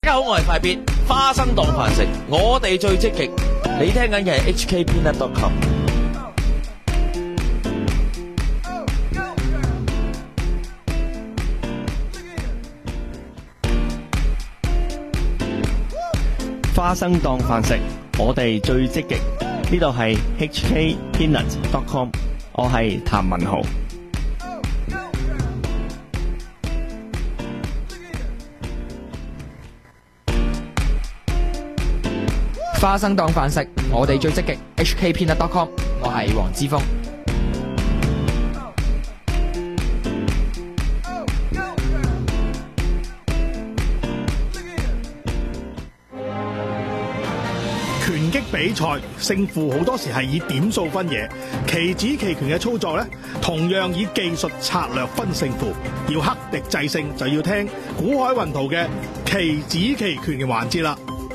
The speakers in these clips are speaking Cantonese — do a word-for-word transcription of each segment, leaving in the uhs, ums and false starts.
大家好，我係快必花生當飯食，我哋最積極。你聽緊嘅係 H K Peanut dot com。 花生當飯食，我哋最積極。呢度係 H K Peanut dot com， 我係譚文豪。 花生當飯食，我哋最積極。H K Peanut dot com， 我係黃之鋒。 拳擊比賽勝負好多時係以點數分野，棋子棋拳嘅操作呢，同樣以技術策略分勝負。要克敵制勝，就要聽古海雲圖嘅棋子棋拳嘅環節啦。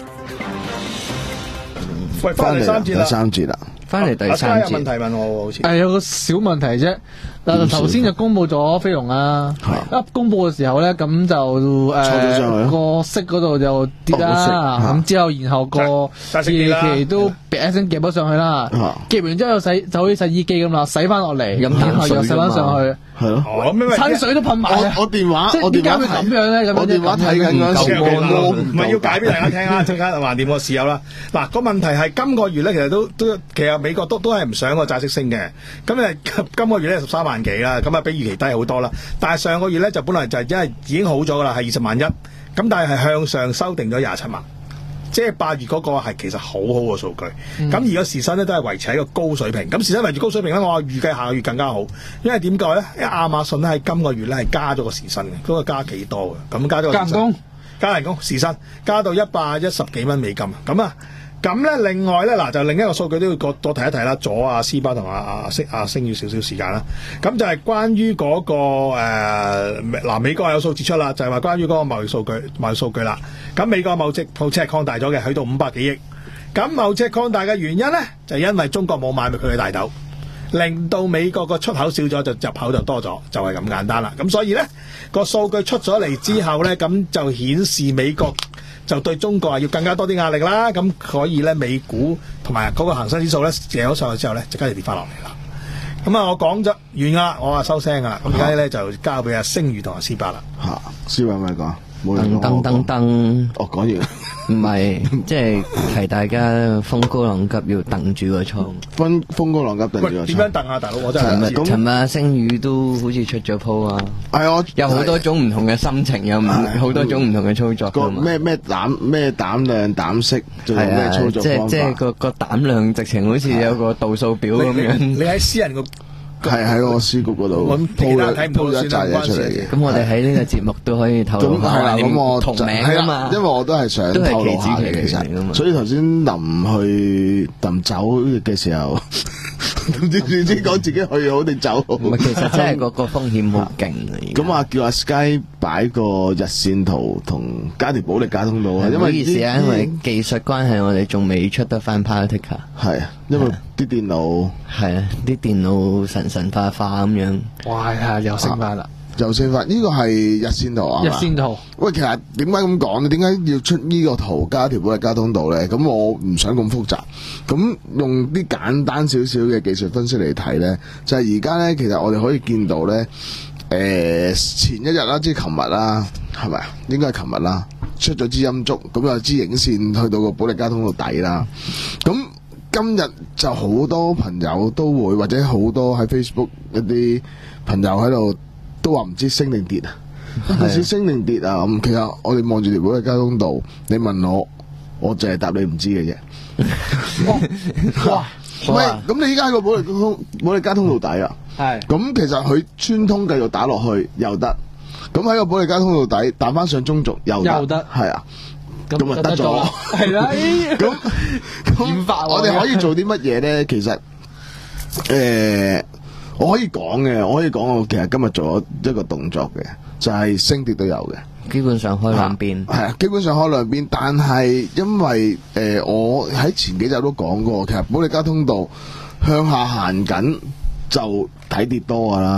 喂，翻嚟第三節啦， 第三節啦， 翻嚟第三節。 有問題問我喎，好似誒有個小問題啫。嗱，頭先就公佈咗飛龍啦，一公佈嘅時候咧，咁就誒個息嗰度就跌啦，咁之後然後個夜期都一聲夾咗上去啦，夾完之後洗就好似洗衣機咁啦，洗翻落嚟，咁然後又洗翻上去， 係咯， 親水都噴埋啊！ 我電話，我點解電話會咁樣咧？咁我電話睇緊嗰陣時， 唔係要解俾大家聽啦，陣間橫掂我試有啦。嗱，個問題係今個月咧，其實都都其實美國都都係唔想個債息升嘅，咁誒今個月咧十三萬幾啦，咁啊比預期低好多啦。但係上個月咧就本來就係因為已經好咗噶啦，係二十萬一，咁但係係向上修訂咗廿七萬。即係八月嗰個係其實好好嘅數據，咁、嗯、而個時薪咧都係維持喺個高水平。咁時薪維持高水平咧，我預計下個月更加好，因為點解咧？因為亞馬遜咧喺今個月咧係加咗個時薪嘅，嗰、嗰個加幾多嘅？咁加咗個時薪，加人工，加人工時薪加到一百一十幾蚊美金。咁啊，咁咧另外咧嗱，就另一個數據都要多提一提啦。左啊，斯巴同阿阿星阿星要少少時間啦。咁就係關於嗰、嗰個誒嗱、呃，美國有數字出啦，就係、係、話關於嗰個貿易數據貿易數據啦。咁美國貿易赤字擴大咗嘅，去到五百幾億。咁貿易赤擴大嘅原因咧，就係、因為中國冇買佢嘅大豆，令到美國個出口少咗，就入口就多咗，就係、係、咁簡單啦。咁所以咧個數據出咗嚟之後咧，咁就顯示美國就對中國係要更加多啲壓力啦。咁所以咧，美股同埋嗰個恒生指數咧借咗上去之後咧，即刻就跌翻落嚟啦。咁啊，我講咗完啦，我話收聲噶啦。咁而家咧就交俾阿星宇同阿斯伯啦。 嚇，斯伯咪講。 噔噔噔噔， 我講完， 唔係即係提大家風高浪急要掟住個倉。 風風高浪急掟住個倉。 點樣掟啊，大佬？我真係唔知。 尋日星宇都好似出咗鋪啊。係我有好多種唔同嘅心情，有好多種唔同嘅操作。 個咩咩膽咩膽量膽色，仲有咩操作方法？ 即係即係個個膽量直情好似有個度數表咁樣。 你喺私人個。 係喺我書局嗰度鋪咗鋪咗一紮嘢出嚟嘅。 咁我哋喺呢個節目都可以透露下。係啦，咁我同名啊嘛， 因為我都係想透露下嘅其實。所以頭先臨去臨走嘅時候，唔知唔知講自己去好定走好。 唔係，其實真係個個風險好勁啊！ 咁啊，叫阿 Sky 擺個日線圖同加條保力加通道啊。 唔好意思啊，因為技術關係，我哋仲未出得翻 Partica。 係啊，因為啲電腦係啊，啲電腦神神化化咁樣。 哇！係又升翻啦， 又升翻。呢個係日線圖啊。 日線圖。 喂，其實點解咁講咧？點解要出呢個圖加條保力加通道咧？咁我唔想咁複雜，咁用啲簡單少少嘅技術分析嚟睇咧，就係而家咧，其實我哋可以見到咧，誒、呃、前一日啦，即係琴日啦，係咪啊？應該係琴日啦，出咗支陰燭，咁有支影線去到個保力加通道底啦，咁。今日就好多朋友都會，或者好多喺 Facebook 一啲朋友喺度都話唔知升定跌啊，唔知升定跌啊。咁其實我哋望住條保力加通道，你問我，我淨係答你唔知嘅啫。哇！唔係，咁你依家個保力通保力加通道底啊？係。咁其實佢穿通繼續打落去又得，咁喺個保力加通道底彈翻上中軸又得，又得，係啊。咁咪得咗，係啦。咁咁，我哋可以做啲乜嘢咧？其實，誒、呃，我可以講嘅，我可以講，我其實今日做咗一個動作嘅，就係、是、升跌都有嘅。 基本上開兩邊， 係啊，基本上開兩邊。但係因為誒、呃，我喺前幾集都講過，其實保力加通道向下行緊就睇跌多噶啦。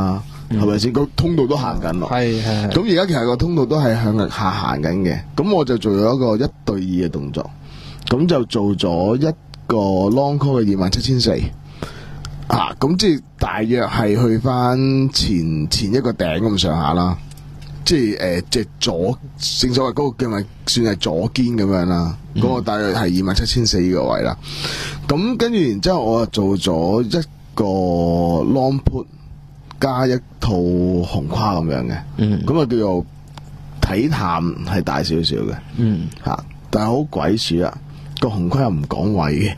係咪先？個通道都行緊咯。 係係。 咁而家其實個通道都係向下行緊嘅。咁我就做咗一個一對二嘅動作，咁就做咗一個 long call 嘅二萬七千四。啊，咁即係大約係去翻前前一個頂咁上下啦。即係誒，即係左，正所謂嗰個叫咪算係左肩咁樣啦。嗰、嗯、個大約係二萬七千四呢個位啦。咁跟住然之後，我就做咗一個 long put 加一套紅跨咁樣嘅。嗯，咁啊叫做體探係大少少嘅。嗯，吓、啊，但係好鬼鼠啊！個紅跨又唔講位嘅，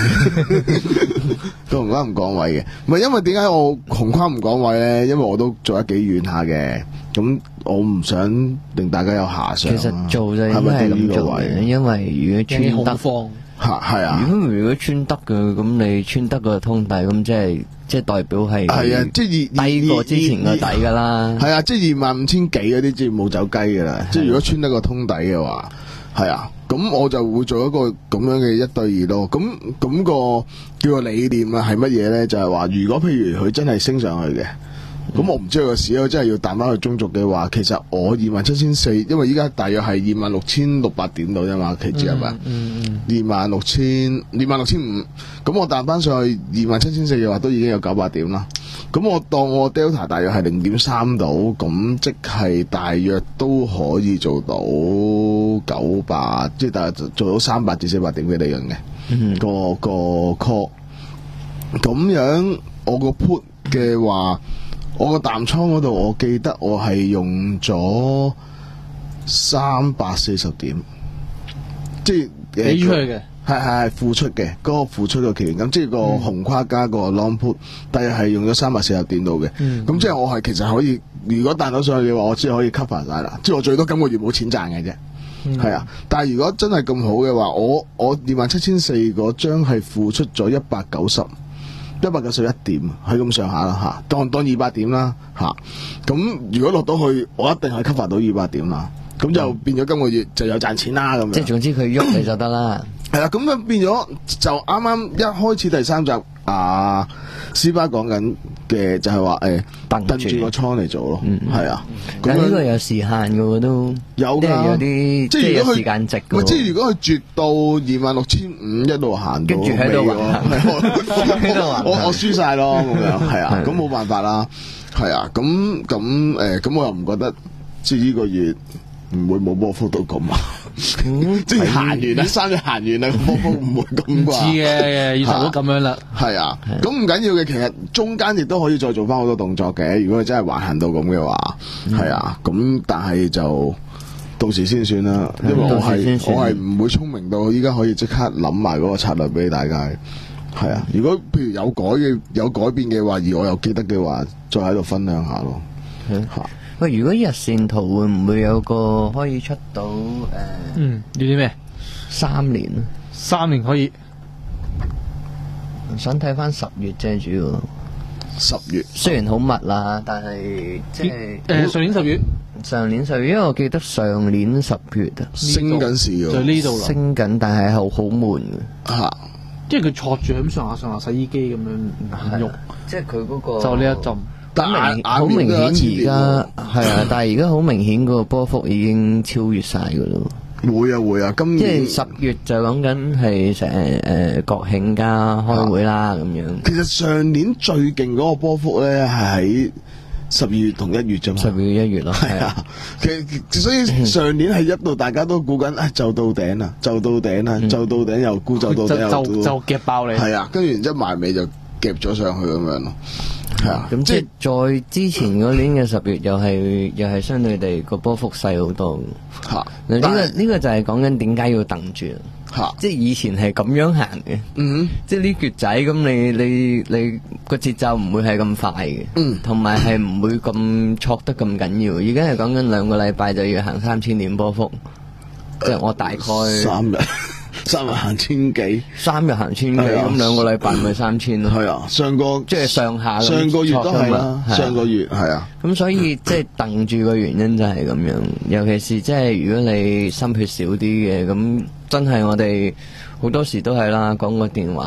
個紅跨唔講位嘅。唔係因為點解我紅跨唔講位咧？因為我都做得幾遠下嘅。咁我唔想令大家有遐想。 其實做就應該係咁做嘅，因為如果穿得嚇係啊， 如果如果穿得嘅，咁你穿得個通底，咁即係即係代表係係啊，即係低過之前個底㗎啦。 係啊，即係二萬五千幾嗰啲，即係冇走雞㗎啦。即係如果穿得個通底嘅話，係啊，咁我就會做一個咁樣嘅一對二咯。咁咁個叫做理念啊，係乜嘢咧？就係話，如果譬如佢真係升上去嘅。咁、嗯、我唔知佢個市咧，真係要彈翻去中軸嘅話，其實我二萬七千四，因為依家大約係二萬六千六百點到啫嘛，期指係咪？二萬六千二萬六千五，咁我彈翻上去二萬七千四嘅話，都已經有九百點啦。咁我當我 Delta 大約係零點三到，咁即係大約都可以做到九百，即係大約做到三百至四百點嘅利潤嘅。嗯、個個 call 咁樣，我個 put 嘅話。我個淡倉嗰度，我記得我係用咗三百四十點，即係俾出去嘅， 係係係付出嘅，嗰、嗰個付出嘅期權咁，即係個紅跨加個 long put，但係係用咗三百四十點度嘅，咁、嗯、即係我係其實可以，如果彈到上去嘅話，我只係可以 cover 晒啦，即係我最多今個月冇錢賺嘅啫，係、嗯、啊，但係如果真係咁好嘅話，我我二萬七千四嗰張係付出咗一百九十。一百九十一點，係咁上下啦吓，當當二百點啦吓。咁如果落到去，我一定係 cover 到二百點啦。咁就變咗今個月就有賺錢啦咁樣。 即係總之佢喐你就得啦。 係啦，咁樣變咗就啱啱一開始第三集啊，斯巴講緊嘅就係話誒，瞪住個倉嚟做咯。嗯，係啊。 但係呢個有時限嘅喎都。有㗎。有啲即係有時間值嘅。 即係如果佢絕到二萬六千五一路行到， 跟住喺度玩， 我我輸晒咯咁樣，係啊，咁冇辦法啦，係啊，咁咁誒，咁我又唔覺得即係呢個月唔會冇波幅到咁啊。即係行完啦，三日行完啦，波幅唔會咁啩。 知嘅，以後都咁樣啦。 係啊，咁唔緊要嘅，其實中間亦都可以再做翻好多動作嘅。如果佢真係橫行到咁嘅話，係啊，咁但係就到時先算啦。因為我係我係唔會聰明到依家可以即刻諗埋嗰個策略俾大家。係啊，如果譬如有改嘅有改變嘅話，而我又記得嘅話，再喺度分享下咯。吓。 喂，如果日線圖會唔會有個可以出到誒？呃、 嗯，要啲咩？ 三年啊， 三年可以。 想睇翻十月啫，主要。 十月雖然好密啦，但係即係誒上年十月。 上年十月，因為我記得上年十月啊， 升緊市喎， 就呢度啦。 升緊，但係好好悶嘅。 嚇！ 即係佢坐住咁上下上下洗衣機咁樣喐， 即係佢嗰個就呢一陣。 但係好明顯而家係啊，但係而家好明顯個波幅已經超越晒噶咯。 會啊會啊，今即係十月就講緊係成誒國慶加開會啦咁樣。 其實上年最勁嗰個波幅咧係喺十二月同一月啫嘛。 十二月一月咯， 係啊。其實所以上年係一度大家都估緊啊，就到頂啦，就到頂啦，就到頂又估就到頂又就就夾爆你。 係啊，跟住然之後埋尾就夾咗上去咁樣咯。係啊， 咁即係再之前嗰年嘅十月又係又係相對地個波幅細好多吓。嗱呢個呢個就係講緊點解要等住吓，即係以前係咁樣行嘅，嗯，即係呢橛仔咁你你你個節奏唔會係咁快嘅，嗯，同埋係唔會咁挫得咁緊要。而家係講緊兩個禮拜就要行三千點波幅，即係我大概三日。三日行千幾， 三日行千幾，咁兩個禮拜咪三千咯。係啊，上個即係上下上個月都係啦，上個月係啊。 咁所以即係瞪住個原因就係咁樣，尤其是即係如果你心血少啲嘅，咁真係我哋好多時都係啦，講個電話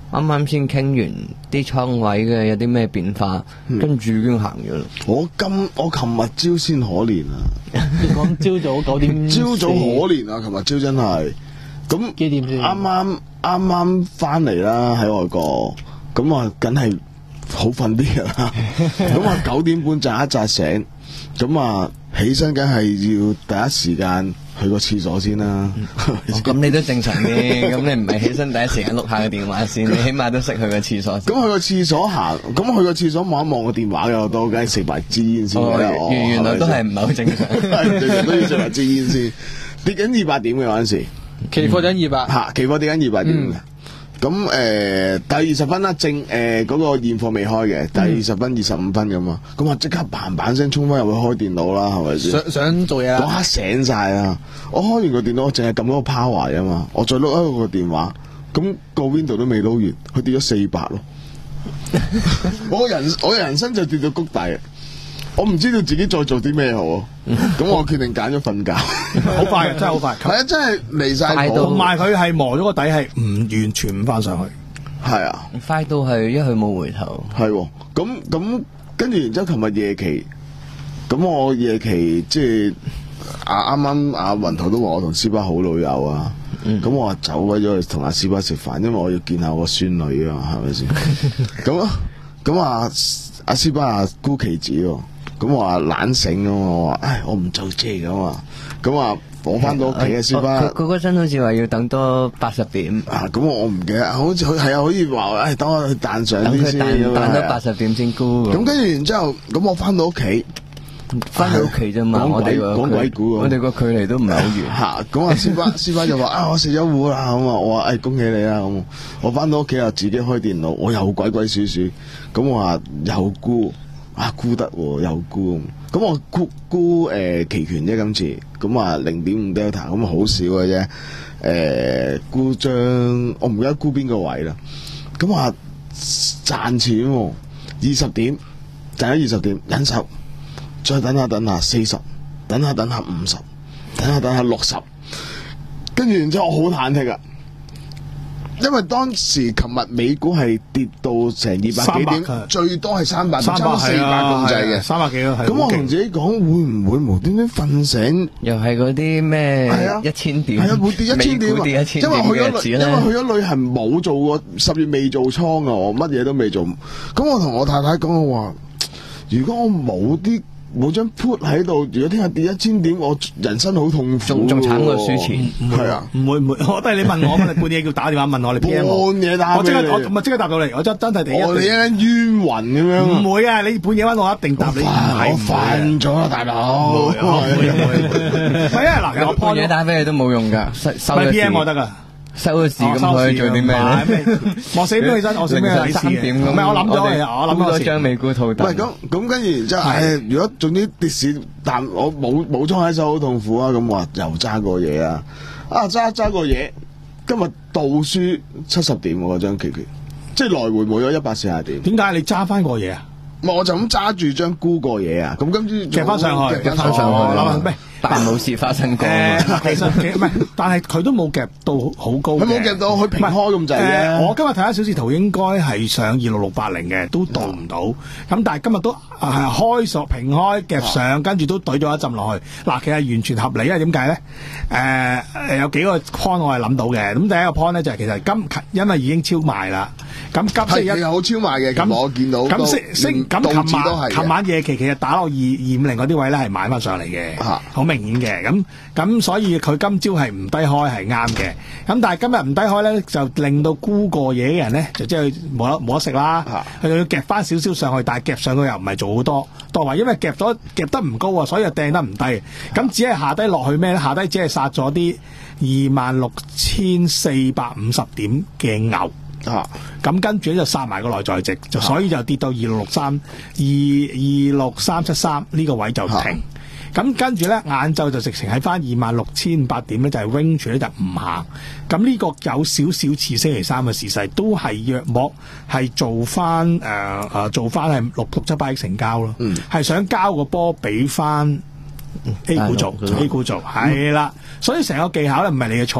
啱啱先傾完啲倉位嘅有啲咩變化，跟住已經行咗啦。 我今我琴日朝先可憐啊！ 你講朝早九點， 朝早可憐啊！琴日朝真係咁幾點先？ 啱啱啱啱翻嚟啦，喺外國，咁啊，梗係好瞓啲噶啦。咁啊，九點半扎一扎醒，咁啊，起身梗係要第一時間去個廁所先啦。 咁你都正常啲，咁你唔係起身第一時間碌下個電話先，你起碼都識去個廁所先。 咁去個廁所行，咁去個廁所望一望個電話嘅，我都梗係食埋支煙先。 原原來都係唔係好正常， 都要食埋支煙先。跌緊二百點嘅嗰陣時， 期貨緊二百， 嚇，期貨跌緊二百點嘅。咁誒、呃，第二十分啦，正誒嗰、呃那個現貨未開嘅，第二十分、二十五分咁啊，咁啊即刻嘭嘭聲衝翻入去開電腦啦，係咪先？ 想想做嘢啦， 嗰刻醒晒啊！我開完個電腦，我淨係撳嗰個 power 啊嘛，我再碌一個電話，咁、那個 window 都未撈完，佢跌咗四百咯。我人我人生就跌到谷底，我唔知道自己再做啲咩好，咁我決定揀咗瞓覺。 好快啊，真係好快。 係啊，真係離晒譜。 同埋佢係磨咗個底，係唔完全唔翻上去。 係啊， 快到係一去冇回頭。 係喎，咁咁跟住，然之後琴日夜期，咁我夜期即係啊啱啱阿雲頭都話我同斯巴好老友啊，咁、嗯、我話走咗咗去同阿斯巴食飯，因為我要見下我孫女啊，係咪先？咁咁啊阿斯巴啊姑棋子喎。咁我話懶醒咁，我話唉，我唔做車咁嘛。咁啊，我翻到屋企嘅先翻。 佢佢嗰陣好似話要等多八十點。 啊，咁我我唔記得，好似佢係啊，可以話唉，等我去彈上啲先。 等佢彈彈多八十點先沽。 咁跟住然之後，咁我翻到屋企， 翻到屋企啫嘛。 講鬼講鬼故， 我哋個距離都唔係好遠。 嚇，咁啊，師傅師傅就話啊，我食咗糊啦，咁啊，我話唉，恭喜你啦，咁我翻到屋企啊，自己開電腦，我又鬼鬼祟祟，咁我話又沽。啊沽得喎，又沽，咁我沽沽誒期權啫今次，咁啊零點五 delta，咁好少嘅啫，誒沽張我唔記得沽邊個位啦，咁啊賺錢喎，二十點賺咗二十點，忍手，再等下等下四十，等下等下五十，等下等下六十，跟住然之後我好忐忑啊！因為當時琴日美股係跌到成二百幾點，最多係三百，差唔多四百咁滯嘅， 三百幾咯。 咁我同自己講，會唔會無端端瞓醒？ 又係嗰啲咩一千點？ 係啊，會跌一千點啊！ 跌一千因為去咗因為去咗旅行冇做過，十月未做倉啊，我乜嘢都未做。咁我同我太太講，我話：如果我冇啲。冇張 put 喺度，如果聽日跌一千點，我人生好痛苦， 仲仲慘過輸錢。 係啊， 唔會唔會，我都係你問我，你半夜叫打電話問我，你 P M 我， 半夜打我即刻我咪即刻答到你，我真真係第一。 我哋一間冤魂咁樣。唔會啊，你半夜揾我一定答你。 我瞓咗啦，大佬。 唔會唔會唔會。係啊，嗱，我半夜打俾你都冇用㗎，收咗 P M 我得㗎。 收咗市咁佢做啲咩咧？ 我四點起身，我四點三點咁。 唔係我諗咗嘅，我諗咗張美股套戥。 喂，咁咁跟住然之後，誒，如果總之跌市，但我冇冇倉喺手，好痛苦啊！咁話又揸過嘢啊！啊揸揸過嘢，今日倒輸七十點喎，嗰張期權，即係來回冇咗一百四十點。 點解你揸翻過嘢啊？ 我就咁揸住張沽過嘢啊！咁跟住夾翻上去， 夾翻上去。咩？但冇事發生過。 誒，其實唔係，但係佢都冇夾到好高。 佢冇夾到，佢平開咁滯嘅。 我今日睇下小時圖，應該係上二六六八零嘅，都到唔到。咁但係今日都係開索平開夾上，跟住都懟咗一陣落去。嗱，其實完全合理，因為點解咧？誒誒，有幾個 point 我係諗到嘅。咁第一個 point 咧就係其實今因為已經超賣啦。咁急升一係好超賣嘅。咁我見到咁升升咁琴晚琴晚夜期其實打落二二五零嗰啲位咧係買翻上嚟嘅，好明顯嘅。咁咁所以佢今朝係唔低開係啱嘅。咁但係今日唔低開咧，就令到沽過嘢嘅人咧就即係冇得冇得食啦。佢就要夾翻少少上去，但係夾上去又唔係做好多多位，因為夾咗夾得唔高啊，所以就掟得唔低。咁只係下低落去咩咧？下低只係殺咗啲二萬六千四百五十點嘅牛。啊！咁跟住咧就殺埋個內在值，就所以就跌到二六六三、二二六三七三呢個位就停。咁、啊、跟住咧，晏晝就直情喺翻二萬六千八點咧，就係 range 咧就唔行。咁呢個有少少似星期三嘅時勢，都係約莫係做翻誒誒做翻係六七百億成交咯。嗯，係想交個波俾翻 A 股做 ，A 股做係啦。所以成個技巧咧唔係你嘅錯嚟嘅。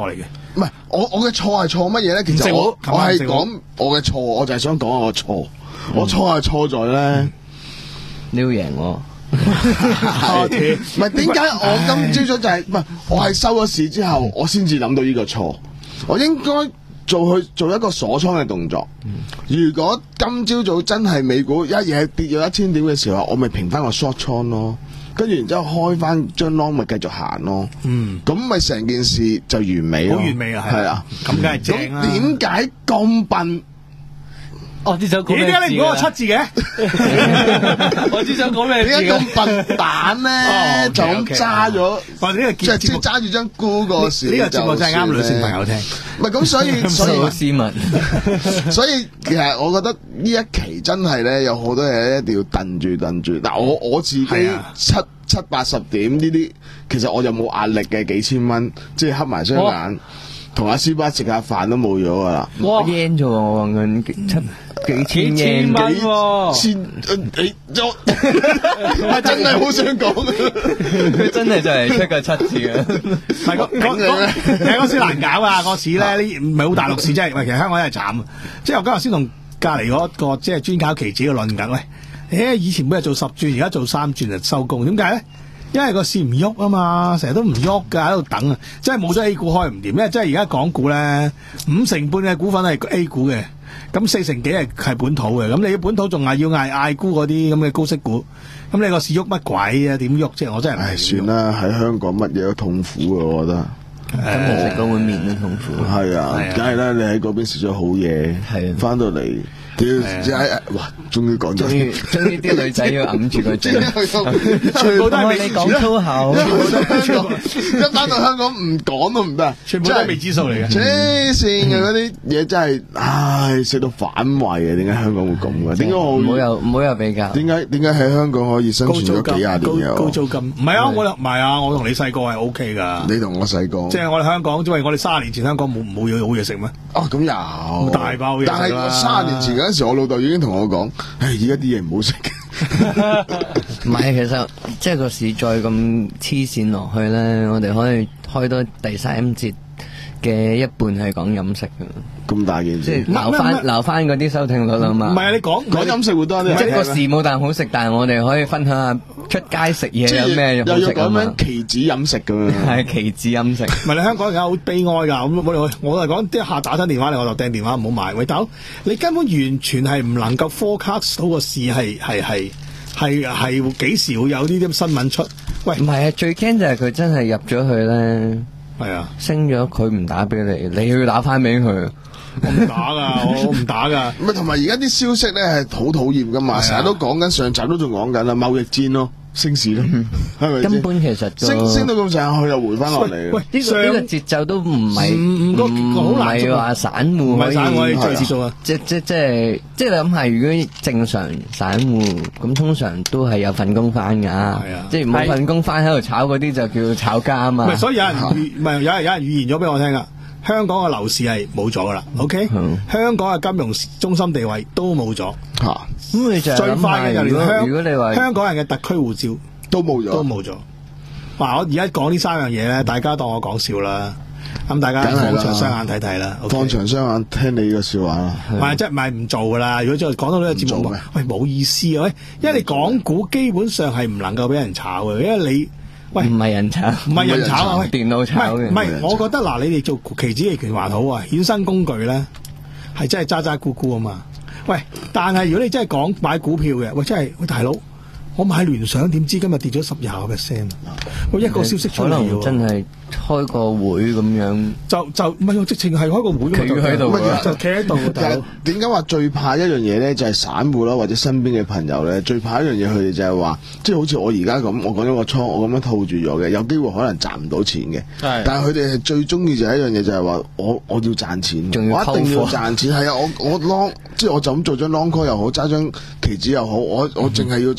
唔係我我嘅錯係錯乜嘢咧？其實我我係講我嘅錯，我就係想講我嘅錯。我錯係錯在咧， 你要贏我。 唔係點解我今朝早就係唔係我係收咗市之後，我先至諗到呢個錯。我應該做去做一個鎖倉嘅動作。如果今朝早真係美股一嘢跌咗一千點嘅時候，我咪平翻個 short 倉咯。跟住然之後開翻張 long 咪繼續行咯，嗯，咁咪成件事就完美咯， 好完美啊， 係啊， 咁梗係正啦。 點解咁笨？ 我只想講咩字？ 點解你唔講個七字嘅？ 我只想講咩字？ 點解咁笨蛋咧？就咁揸咗， 或者呢個即係即係揸住張沽個市。 呢個節目真係啱女性朋友聽。 唔係咁，所以所以好斯文。 所以其實我覺得呢一期真係咧有好多嘢一定要燉住燉住。嗱，我我自己七七八十點呢啲，其實我就冇壓力嘅，幾千蚊，即係黑埋雙眼。同阿斯巴食下飯都冇咗噶啦， 哇 yen 啫喎，我講緊七幾千 yen 蚊喎， 千你咗，係真係好想講， 佢真係就係出個七字嘅， 係嗰嗰其實嗰市難搞啊，個市咧呢唔係好大陸市，真係，喂，其實香港真係慘，即係我今日先同隔離嗰個即係專搞期指嘅論緊，喂，誒以前每日做十轉，而家做三轉就收工，點解咧？因為個市唔喐啊嘛，成日都唔喐噶，喺度等啊，即係冇咗 A 股開唔掂，因為即係而家港股咧五成半嘅股份係 A 股嘅，咁四成幾係係本土嘅，咁你本土仲係要嗌嗌沽嗰啲咁嘅高息股，咁你個市喐乜鬼啊？點喐啫？我真係唉，算啦，喺香港乜嘢都痛苦啊，我覺得。 今日食嗰碗麵都痛苦。 係啊，梗係啦，你喺嗰邊食咗好嘢，係翻到嚟。屌，即係哇！終於講咗， 終於終於啲女仔要揞住個嘴， 全部都係你講粗口， 一翻到香港唔講都唔得， 全部都係未知數嚟嘅。 黐線嘅嗰啲嘢真係，唉，食到反胃啊！點解香港會咁嘅？點解我唔好有唔好有比較？ 點解點解喺香港可以生存咗幾廿年嘅？ 高租金唔係啊！我唔係啊！我同你細個係 O K 噶。 你同我細個， 即係我哋香港，因為我哋卅年前香港冇冇嘢好嘢食咩？ 哦，咁有大包嘢食啦。 但係我卅年前嗰陣時，我老豆已經同我講：唉，而家啲嘢唔好食。 唔係，其實即係個市再咁黐線落去咧，我哋可以開多第三節嘅一半係講飲食嘅。 咁大件事， 即係留翻留翻嗰啲收聽率啊嘛。 唔係啊，你講講飲食會多啲。 即係個市冇啖好食，但係我哋可以分享下出街食嘢有咩好食啊嘛。 又要講緊期指飲食咁樣。 係期指飲食。 唔係你香港而家好悲哀㗎，咁我哋我係講啲客打親電話嚟，我就掟電話唔好買。喂，大佬，你根本完全係唔能夠 forecast 到個市係係係係係幾時會有呢啲新聞出？喂， 唔係啊，最驚就係佢真係入咗去咧， 係啊， 升咗佢唔打俾你，你要打翻俾佢。 我唔打噶，我唔打噶。 唔係同埋而家啲消息咧係好討厭噶嘛，成日都講緊，上集都仲講緊啦，貿易戰咯，升市咯，係咪？ 根本其實升升到咁上下，佢又回翻落嚟。 喂，呢個呢個節奏都唔係唔唔好難係話散戶可以， 散戶可以做啊！ 即即即係即係你諗下，如果正常散戶咁，通常都係有份工翻噶，係啊，即係冇份工翻喺度炒嗰啲就叫炒家啊嘛。 唔係，所以有人預唔係有人有人預言咗俾我聽噶。香港嘅樓市係冇咗噶啦 ，OK？、嗯、香港嘅金融中心地位都冇咗，吓、啊。 咁你就最快嘅就連香， 如果你話香港人嘅特區護照都冇咗， 都冇咗。嗱，我而家講呢三樣嘢咧，大家當我講笑啦。咁大家放長雙眼睇睇啦， 放長雙眼聽你呢個笑話啦。 唔係即係唔係唔做噶啦？如果再講到呢個節目，喂冇意思啊！喂，因為你港股基本上係唔能夠俾人炒嘅，因為你。喂， 唔係人炒， 唔係人炒啊！喂， 電腦炒嘅。 唔係，我覺得嗱，你哋做期指期權還好啊，衍生工具咧係真係渣渣咕咕啊嘛。喂，但係如果你真係講買股票嘅，喂，真係喂大佬，我買聯想點知今日跌咗十廿個 percent 啊？喂，一個消息出嚟喎， 真係開個會咁樣， 就就唔係喎，直情係開個會， 企喺度， 就企喺度。 點解話最怕一樣嘢咧？就係散戶啦，或者身邊嘅朋友咧，最怕一樣嘢，佢哋就係話，即係好似我而家咁，我講咗個倉，我咁樣套住咗嘅，有機會可能賺唔到錢嘅。但係佢哋係最中意就係一樣嘢，就係話我我要賺錢，我一定要賺錢。係啊，我我 long，即係我就咁做張 long call 又好，揸張期指又好，我我淨係要賺，我唔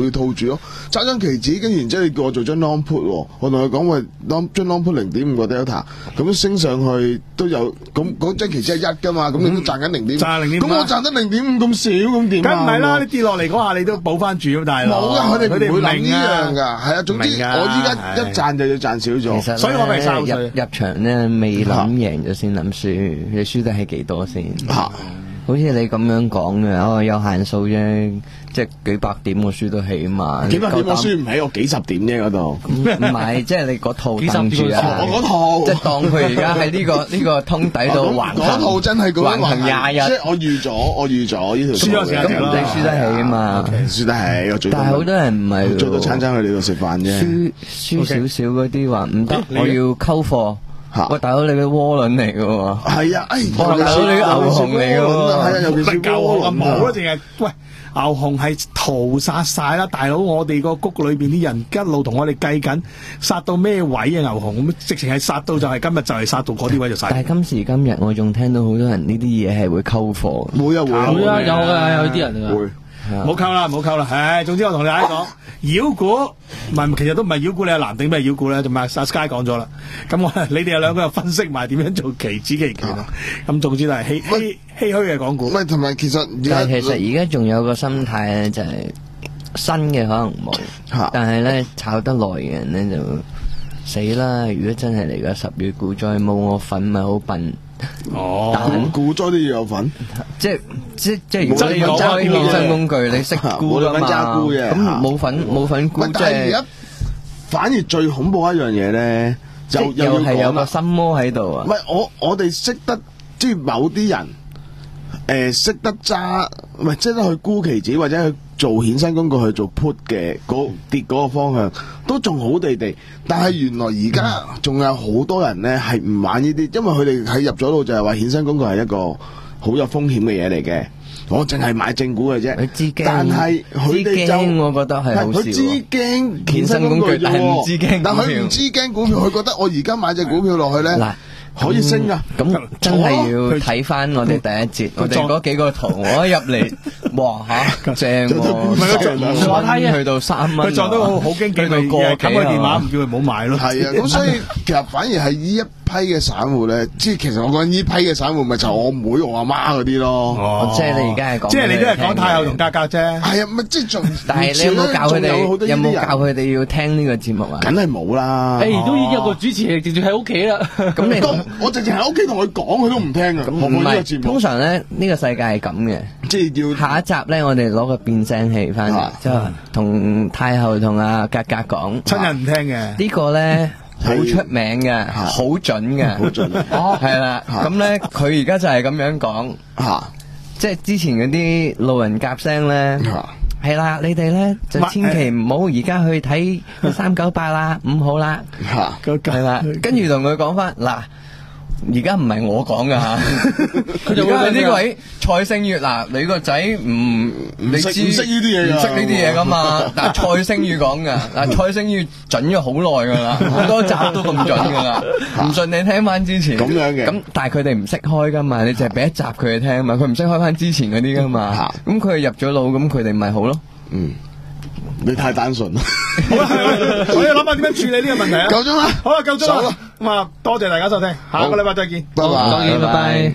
要套住咯。揸張期指，跟住然之後你叫我做張 long put， 我同佢講喂 long 張 long put 零點五個 delta， 咁升上去都有，咁嗰張期指係一㗎嘛，咁你都賺緊零點五，賺零點五，咁我賺得零點五咁少，咁點啊？ 梗唔係啦，你跌落嚟嗰下你都補翻住咁，大佬。 冇㗎，佢哋唔會諗呢樣㗎，係啊，總之明我依家一賺就要賺少咗， 其實所以我咪三歲入入場咧未諗贏咗先諗輸，你輸得係幾多先？嚇！好似你咁樣講嘅，哦有限數啫，即係幾百點我輸得起嘛。 幾百點我輸唔起，我幾十點啫嗰度。 唔係，即係你嗰套等住啊！ 我嗰套即係當佢而家喺呢個呢個通底度橫行。 嗰套真係橫行廿日， 即係我預咗，我預咗呢條。 輸咗時間咁你輸得起啊嘛？ 輸得起，我最多。 但係好多人唔係最多餐餐去你度食飯啫。 輸輸少少嗰啲話唔得，我要溝貨。喂，大佬你嘅窩輪嚟嘅喎， 係啊，哎， 大佬你嘅牛熊嚟嘅喎， 係啊，尤其是牛熊啊冇啦，淨係喂牛熊係屠殺晒啦，大佬我哋個谷裏邊啲人一路同我哋計緊殺到咩位啊牛熊咁，直情係殺到就係今日就係殺到嗰啲位就殺。 但係今時今日我仲聽到好多人呢啲嘢係會溝貨， 會啊會啊會啊有嘅有啲人會。 唔好溝啦，唔好溝啦，唉，總之我同你大家講，妖股唔係，其實都唔係妖股，你係藍定咩妖股咧？就咪阿 Sky 講咗啦。咁我你哋有兩個又分析埋點樣做期指期權啊？咁總之都係唏唏唏噓嘅講股。 唔係同埋其實但係其實而家仲有個心態咧，就係新嘅可能冇，但係咧炒得耐嘅人咧就死啦！如果真係嚟個十月股災冇我份，咪好笨。 哦， 但股災都要有份， 即係即即係如果你要揸啲衍生工具，你識沽㗎嘛？咁冇份冇份沽，即係而家反而最恐怖一樣嘢咧，就又係有個心魔喺度啊！ 唔係我我哋識得即係某啲人誒識得揸，唔係識得去沽期指或者去做衍生工具去做 put 嘅嗰跌嗰個方向都仲好地地，但係原來而家仲有好多人咧係唔玩呢啲，因為佢哋喺入咗路就係話衍生工具係一個好有風險嘅嘢嚟嘅。我淨係買正股嘅啫， 佢知驚， 但係佢哋就我覺得係好笑。 佢知驚衍生工具， 但係唔知驚， 但佢唔知驚股票，佢覺得我而家買隻股票落去咧。可以升噶， 咁真係要睇翻我哋第一節，我哋嗰幾個圖，我一入嚟，哇吓正喎， 撞梯去到三蚊， 佢撞到好好驚嘅，佢冚個電話唔叫佢唔好買咯。 係啊，咁所以其實反而係呢一批嘅散戶咧，即係其實我講呢批嘅散戶咪就我妹我阿媽嗰啲咯。 即係你而家係講， 即係你都係講太后同格格啫。 係啊，咪即係仲， 但係你有冇教佢哋？有冇教佢哋要聽呢個節目啊？ 梗係冇啦。 誒，都已經有個主持人直接喺屋企啦。 咁你我直情喺屋企同佢講，佢都唔聽啊！ 咁唔係，通常咧呢個世界係咁嘅， 即係要下一集咧，我哋攞個變聲器翻嚟，之後同太后同阿格格講， 親人唔聽嘅呢個咧好出名嘅，好準嘅， 好準哦，係啦，咁咧佢而家就係咁樣講，即係之前嗰啲路人甲聲咧。係啦，你哋咧就千祈唔好而家去睇三九八啦，五號啦，係啦，跟住同佢講翻嗱，而家唔係我講噶吓，而家係呢位蔡勝月嗱，你個仔唔你知唔識呢啲嘢， 唔識呢啲嘢噶嘛？嗱，蔡勝月講噶，嗱，蔡勝月準咗好耐噶啦，好多集都咁準噶啦，唔信你聽翻之前咁樣嘅， 咁但係佢哋唔識開噶嘛，你淨係俾一集佢哋聽嘛，佢唔識開翻之前嗰啲噶嘛，咁佢入咗腦，咁佢哋咪好咯。 嗯，你太單純啦。 好啦，我要諗下點樣處理呢個問題啊。 夠鐘啦， 好啦，夠鐘啦。咁啊，多謝大家收聽，下個禮拜再見， 拜拜， 再見，拜拜。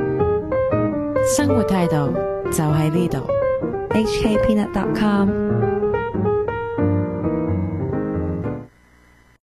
生活態度就喺呢度。H K Peanut dot com